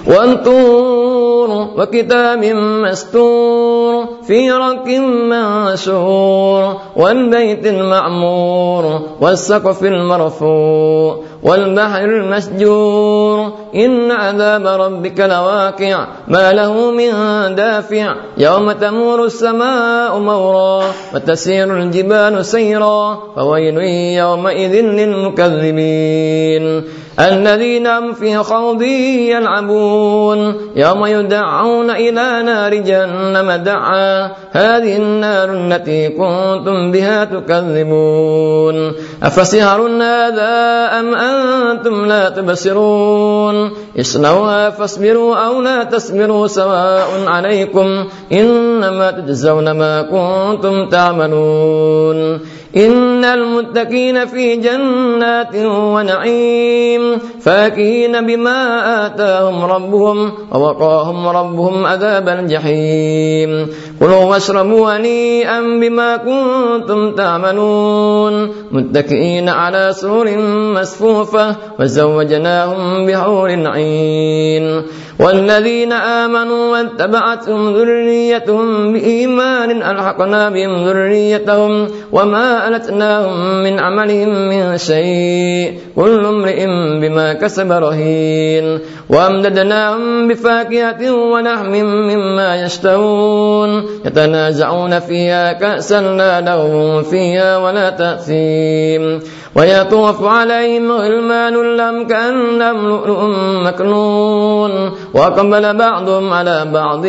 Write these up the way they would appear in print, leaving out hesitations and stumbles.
والطور وكتاب مستور في رق منشور والبيت المعمور والسقف المرفوع والبحر المسجور إن عذاب ربك لواقع ما له من دافع يوم تمور السماء مورا وتسير الجبال سيرا فويل يومئذ للمكذبين الذين هم في خوض يلعبون يوم يدعون إلى نار جهنم دعا هذه النار التي كنتم بها تكذبون أفسحر هذا أم أنتم لا تبصرون اصلوها فاصبروا أو لا تصبروا سواء عليكم إنما تجزون ما كنتم تعملون إن المتقين في جنات ونعيم فاكهين بما آتاهم ربهم ووقاهم ربهم عذاب الجحيم كلوا واشربوا هنيئا بما كنتم تعملون متكئين على سرر مصفوفة وزوجناهم بحور عين والذين آمنوا واتبعتهم ذريتهم بإيمان ألحقنا بهم ذريتهم وما ألتناهم من عملهم من شيء كل امرئ بما كسب رهين وأمددناهم بفاكهة ولحم مما يشتهون يتنازعون فيها كأسا لا لغو فيها ولا تأثيم ويطوف عليهم غلمان لهم كأنهم لؤلؤ مكنون وأقبل بعضهم على بعض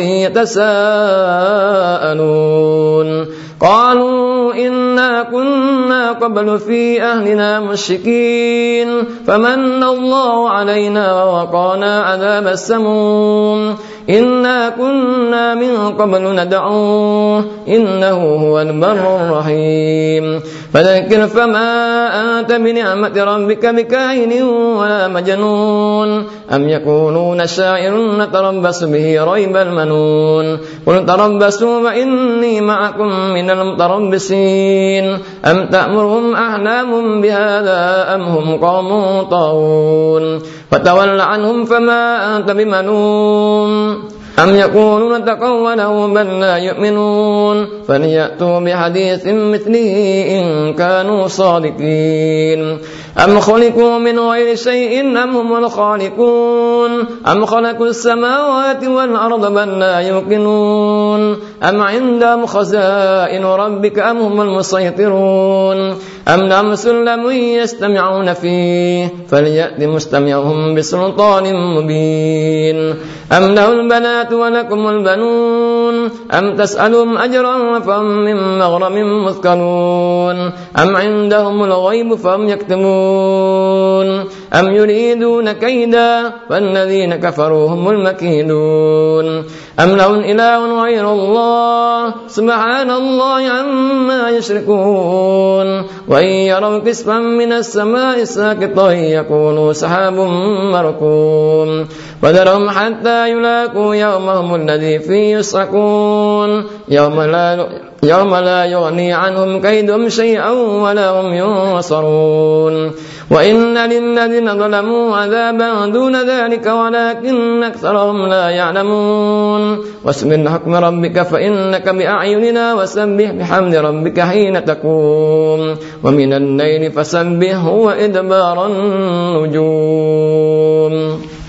يتساءلون قالوا إنا كنا قبل في أهلنا مشركين فمن الله علينا ووقانا عذاب السموم إنا كنا من قبل ندعوه إنه هو البر الرحيم فذكر فما أنت بنعمة ربك بكاهن ولا مجنون أم يقولون شاعر نتربص به ريب المنون قل تربصوا وإني معكم من المتربصين أم تأمرهم أحلامهم بهذا أم هم قوم طاغون فتول عنهم فما أنت بملوم أم يقولون تقوله بل لا يؤمنون فليأتوا بحديث مثله إن كانوا صادقين أم خلقوا من غير شيء أم هم الخالقون أم خلقوا السماوات والأرض بل لا يوقنون أم عندهم خزائن ربك أم هم المسيطرون أم لهم سلم يستمعون فيه فليأت مستمعهم بسلطان مبين أم له البنات ولكم البنون أم تسألهم أجرا فهم من مغرم مثقلون أم عندهم الغيب فهم يكتمون أم يريدون كيدا فالذين كفروا هم المكيدون أم لهم إله غير الله سبحان الله عما يشركون وإن يروا كسفا من السماء ساقطا يقولوا سحاب مركوم وذرهم حتى يلاقوا يومهم الذي فيه يصعقون يوم لا يغني عنهم كيدهم شيئا ولا هم ينصرون وإن للذين ظلموا عذابا دون ذلك ولكن أكثرهم لا يعلمون واصبر حكم ربك فإنك بأعيننا وسبح بحمد ربك حين تقوم ومن الليل فسبحه وإدبار النجوم.